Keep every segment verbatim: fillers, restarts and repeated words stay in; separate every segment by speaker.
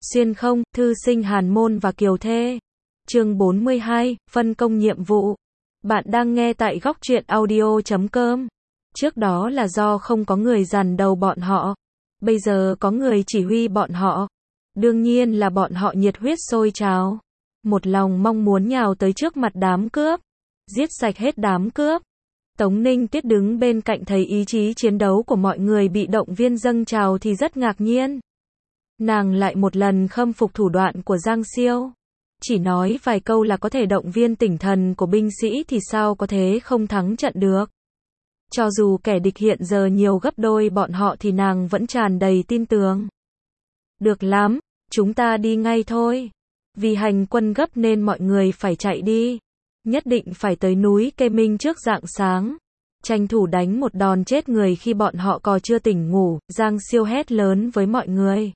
Speaker 1: Xuyên không, thư sinh Hàn Môn và Kiều Thê. Chương bốn mươi hai, phân công nhiệm vụ. Bạn đang nghe tại góc truyện audio chấm com. Trước đó là do không có người dàn đầu bọn họ. Bây giờ có người chỉ huy bọn họ. Đương nhiên là bọn họ nhiệt huyết sôi trào. Một lòng mong muốn nhào tới trước mặt đám cướp. Giết sạch hết đám cướp. Tống Ninh Tuyết đứng bên cạnh thấy ý chí chiến đấu của mọi người bị động viên dâng trào thì rất ngạc nhiên. Nàng lại một lần khâm phục thủ đoạn của Giang Siêu. Chỉ nói vài câu là có thể động viên tinh thần của binh sĩ thì sao có thế không thắng trận được. Cho dù kẻ địch hiện giờ nhiều gấp đôi bọn họ thì nàng vẫn tràn đầy tin tưởng. Được lắm, chúng ta đi ngay thôi. Vì hành quân gấp nên mọi người phải chạy đi. Nhất định phải tới núi Kê Minh trước rạng sáng. Tranh thủ đánh một đòn chết người khi bọn họ còn chưa tỉnh ngủ, Giang Siêu hét lớn với mọi người.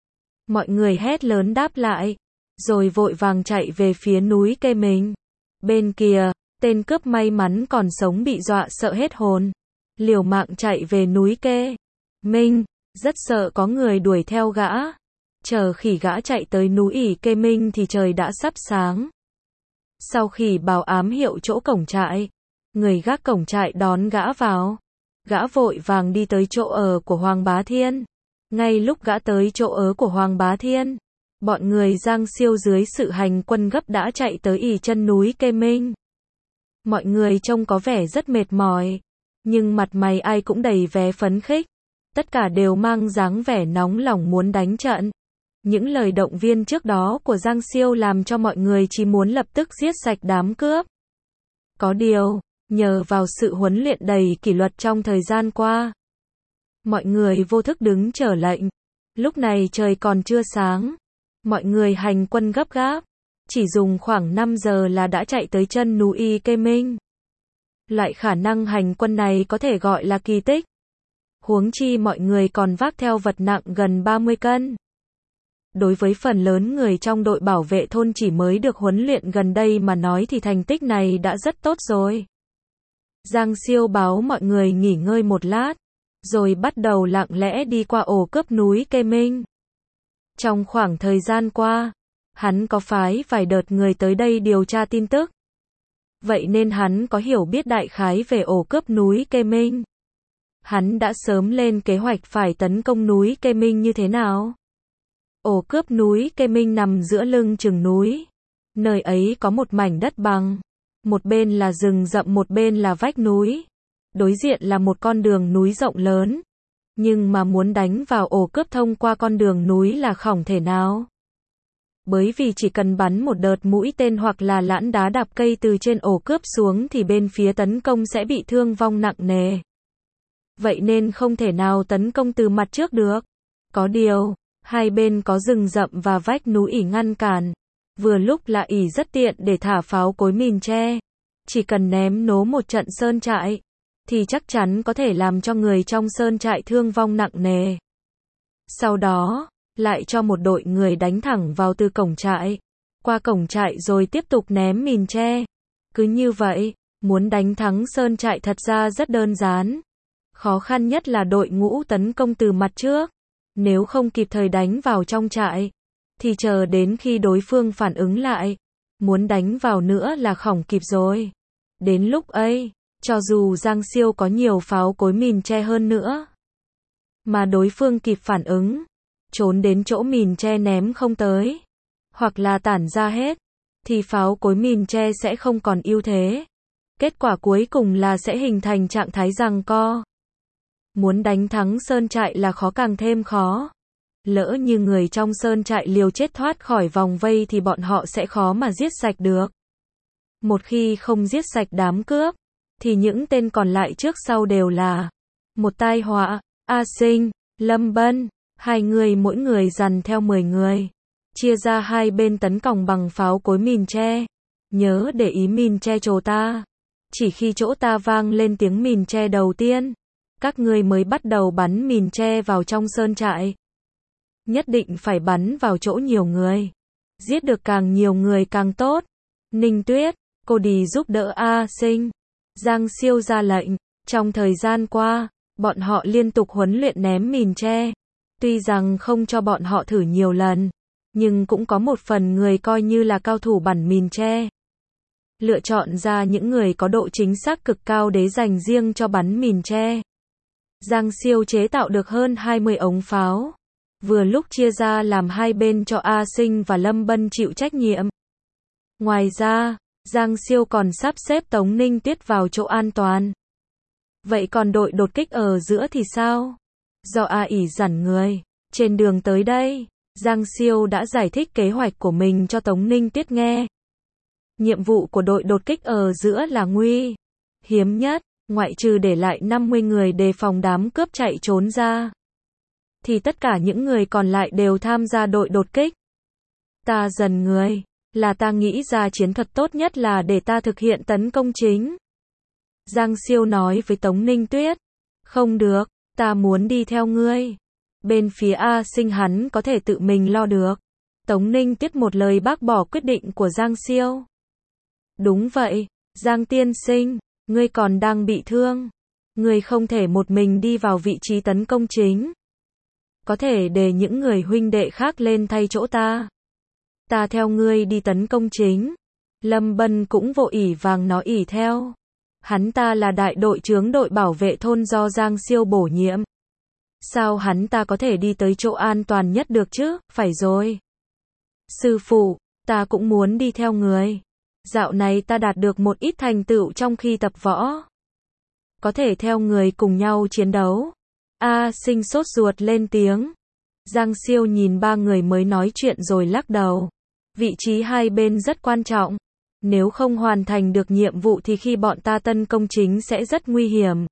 Speaker 1: Mọi người hét lớn đáp lại, rồi vội vàng chạy về phía núi Kê Minh. Bên kia, tên cướp may mắn còn sống bị dọa sợ hết hồn. Liều mạng chạy về núi Kê Minh, rất sợ có người đuổi theo gã. Chờ khi gã chạy tới núi Kê Minh thì trời đã sắp sáng. Sau khi báo ám hiệu chỗ cổng trại, người gác cổng trại đón gã vào. Gã vội vàng đi tới chỗ ở của Hoàng Bá Thiên. Ngay lúc gã tới chỗ ở của Hoàng Bá Thiên, bọn người Giang Siêu dưới sự hành quân gấp đã chạy tới ỉ chân núi Kê Minh. Mọi người trông có vẻ rất mệt mỏi, nhưng mặt mày ai cũng đầy vẻ phấn khích. Tất cả đều mang dáng vẻ nóng lòng muốn đánh trận. Những lời động viên trước đó của Giang Siêu làm cho mọi người chỉ muốn lập tức giết sạch đám cướp. Có điều, nhờ vào sự huấn luyện đầy kỷ luật trong thời gian qua, mọi người vô thức đứng chờ lệnh. Lúc này trời còn chưa sáng. Mọi người hành quân gấp gáp. Chỉ dùng khoảng năm giờ là đã chạy tới chân núi Kê Minh. Loại khả năng hành quân này có thể gọi là kỳ tích. Huống chi mọi người còn vác theo vật nặng gần ba mươi cân. Đối với phần lớn người trong đội bảo vệ thôn chỉ mới được huấn luyện gần đây mà nói thì thành tích này đã rất tốt rồi. Giang Siêu báo mọi người nghỉ ngơi một lát, rồi bắt đầu lặng lẽ đi qua ổ cướp núi Kê Minh. Trong khoảng thời gian qua, hắn có phái vài đợt người tới đây điều tra tin tức. Vậy nên hắn có hiểu biết đại khái về ổ cướp núi Kê Minh. Hắn đã sớm lên kế hoạch phải tấn công núi Kê Minh như thế nào. Ổ cướp núi Kê Minh nằm giữa lưng chừng núi. Nơi ấy có một mảnh đất bằng. Một bên là rừng rậm, một bên là vách núi. Đối diện là một con đường núi rộng lớn. Nhưng mà muốn đánh vào ổ cướp thông qua con đường núi là không thể nào. Bởi vì chỉ cần bắn một đợt mũi tên hoặc là lẵn đá đạp cây từ trên ổ cướp xuống thì bên phía tấn công sẽ bị thương vong nặng nề. Vậy nên không thể nào tấn công từ mặt trước được. Có điều, hai bên có rừng rậm và vách núi ỉ ngăn cản. Vừa lúc là ỉ rất tiện để thả pháo cối mìn tre. Chỉ cần ném nổ một trận sơn trại, thì chắc chắn có thể làm cho người trong sơn trại thương vong nặng nề. Sau đó, lại cho một đội người đánh thẳng vào từ cổng trại, qua cổng trại rồi tiếp tục ném mìn tre. Cứ như vậy, muốn đánh thắng sơn trại thật ra rất đơn giản. Khó khăn nhất là đội ngũ tấn công từ mặt trước. Nếu không kịp thời đánh vào trong trại, thì chờ đến khi đối phương phản ứng lại, muốn đánh vào nữa là không kịp rồi. Đến lúc ấy, cho dù Giang Siêu có nhiều pháo cối mìn tre hơn nữa, mà đối phương kịp phản ứng, trốn đến chỗ mìn tre ném không tới, hoặc là tản ra hết, thì pháo cối mìn tre sẽ không còn ưu thế. Kết quả cuối cùng là sẽ hình thành trạng thái giằng co. Muốn đánh thắng sơn trại là khó càng thêm khó. Lỡ như người trong sơn trại liều chết thoát khỏi vòng vây thì bọn họ sẽ khó mà giết sạch được. Một khi không giết sạch đám cướp, thì những tên còn lại trước sau đều là một tai họa. A Sinh, Lâm Bân, hai người mỗi người dằn theo mười người, chia ra hai bên tấn công bằng pháo cối mìn tre. Nhớ để ý mìn tre chỗ ta. Chỉ khi chỗ ta vang lên tiếng mìn tre đầu tiên, các ngươi mới bắt đầu bắn mìn tre vào trong sơn trại. Nhất định phải bắn vào chỗ nhiều người. Giết được càng nhiều người càng tốt. Ninh Tuyết, cô đi giúp đỡ A Sinh. Giang Siêu ra lệnh. Trong thời gian qua, bọn họ liên tục huấn luyện ném mìn tre. Tuy rằng không cho bọn họ thử nhiều lần, nhưng cũng có một phần người coi như là cao thủ bắn mìn tre. Lựa chọn ra những người có độ chính xác cực cao để dành riêng cho bắn mìn tre. Giang Siêu chế tạo được hơn hai mươi ống pháo, vừa lúc chia ra làm hai bên cho A Sinh và Lâm Bân chịu trách nhiệm. Ngoài ra, Giang Siêu còn sắp xếp Tống Ninh Tuyết vào chỗ an toàn. Vậy còn đội đột kích ở giữa thì sao? Do A ỉ dằn người, trên đường tới đây, Giang Siêu đã giải thích kế hoạch của mình cho Tống Ninh Tuyết nghe. Nhiệm vụ của đội đột kích ở giữa là nguy hiếm nhất, ngoại trừ để lại năm mươi người đề phòng đám cướp chạy trốn ra, thì tất cả những người còn lại đều tham gia đội đột kích. Ta dần người, là ta nghĩ ra chiến thuật tốt nhất là để ta thực hiện tấn công chính. Giang Siêu nói với Tống Ninh Tuyết. Không được, ta muốn đi theo ngươi. Bên phía A Sinh hắn có thể tự mình lo được. Tống Ninh Tuyết một lời bác bỏ quyết định của Giang Siêu. Đúng vậy, Giang tiên sinh, ngươi còn đang bị thương. Ngươi không thể một mình đi vào vị trí tấn công chính. Có thể để những người huynh đệ khác lên thay chỗ ta. Ta theo ngươi đi tấn công chính. Lâm Bân cũng vội ỉ vàng nói ỉ theo. Hắn ta là đại đội trưởng đội bảo vệ thôn do Giang Siêu bổ nhiệm. Sao hắn ta có thể đi tới chỗ an toàn nhất được chứ? Phải rồi. Sư phụ, ta cũng muốn đi theo người. Dạo này ta đạt được một ít thành tựu trong khi tập võ. Có thể theo người cùng nhau chiến đấu. A Sinh sốt ruột lên tiếng. Giang Siêu nhìn ba người mới nói chuyện rồi lắc đầu. Vị trí hai bên rất quan trọng. Nếu không hoàn thành được nhiệm vụ thì khi bọn ta tấn công chính sẽ rất nguy hiểm.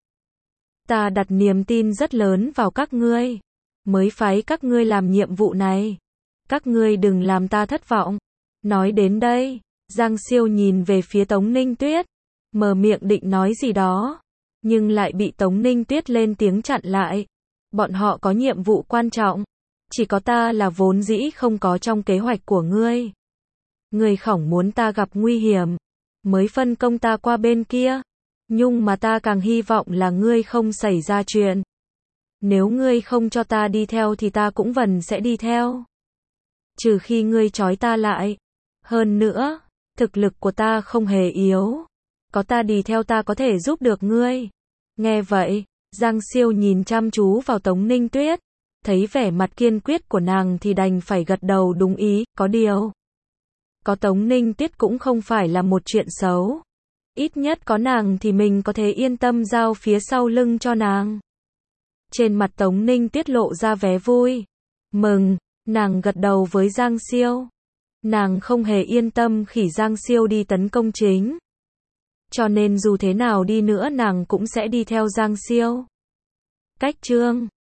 Speaker 1: Ta đặt niềm tin rất lớn vào các ngươi. Mới phái các ngươi làm nhiệm vụ này. Các ngươi đừng làm ta thất vọng. Nói đến đây, Giang Siêu nhìn về phía Tống Ninh Tuyết. Mở miệng định nói gì đó. Nhưng lại bị Tống Ninh Tuyết lên tiếng chặn lại. Bọn họ có nhiệm vụ quan trọng. Chỉ có ta là vốn dĩ không có trong kế hoạch của ngươi. Ngươi khổng muốn ta gặp nguy hiểm. Mới phân công ta qua bên kia. Nhưng mà ta càng hy vọng là ngươi không xảy ra chuyện. Nếu ngươi không cho ta đi theo thì ta cũng vẫn sẽ đi theo. Trừ khi ngươi trói ta lại. Hơn nữa, thực lực của ta không hề yếu. Có ta đi theo ta có thể giúp được ngươi. Nghe vậy, Giang Siêu nhìn chăm chú vào Tống Ninh Tuyết. Thấy vẻ mặt kiên quyết của nàng thì đành phải gật đầu đúng ý, có điều. Có Tống Ninh Tuyết cũng không phải là một chuyện xấu. Ít nhất có nàng thì mình có thể yên tâm giao phía sau lưng cho nàng. Trên mặt Tống Ninh Tuyết lộ ra vẻ vui. Mừng, nàng gật đầu với Giang Siêu. Nàng không hề yên tâm khi Giang Siêu đi tấn công chính. Cho nên dù thế nào đi nữa nàng cũng sẽ đi theo Giang Siêu. Cách chương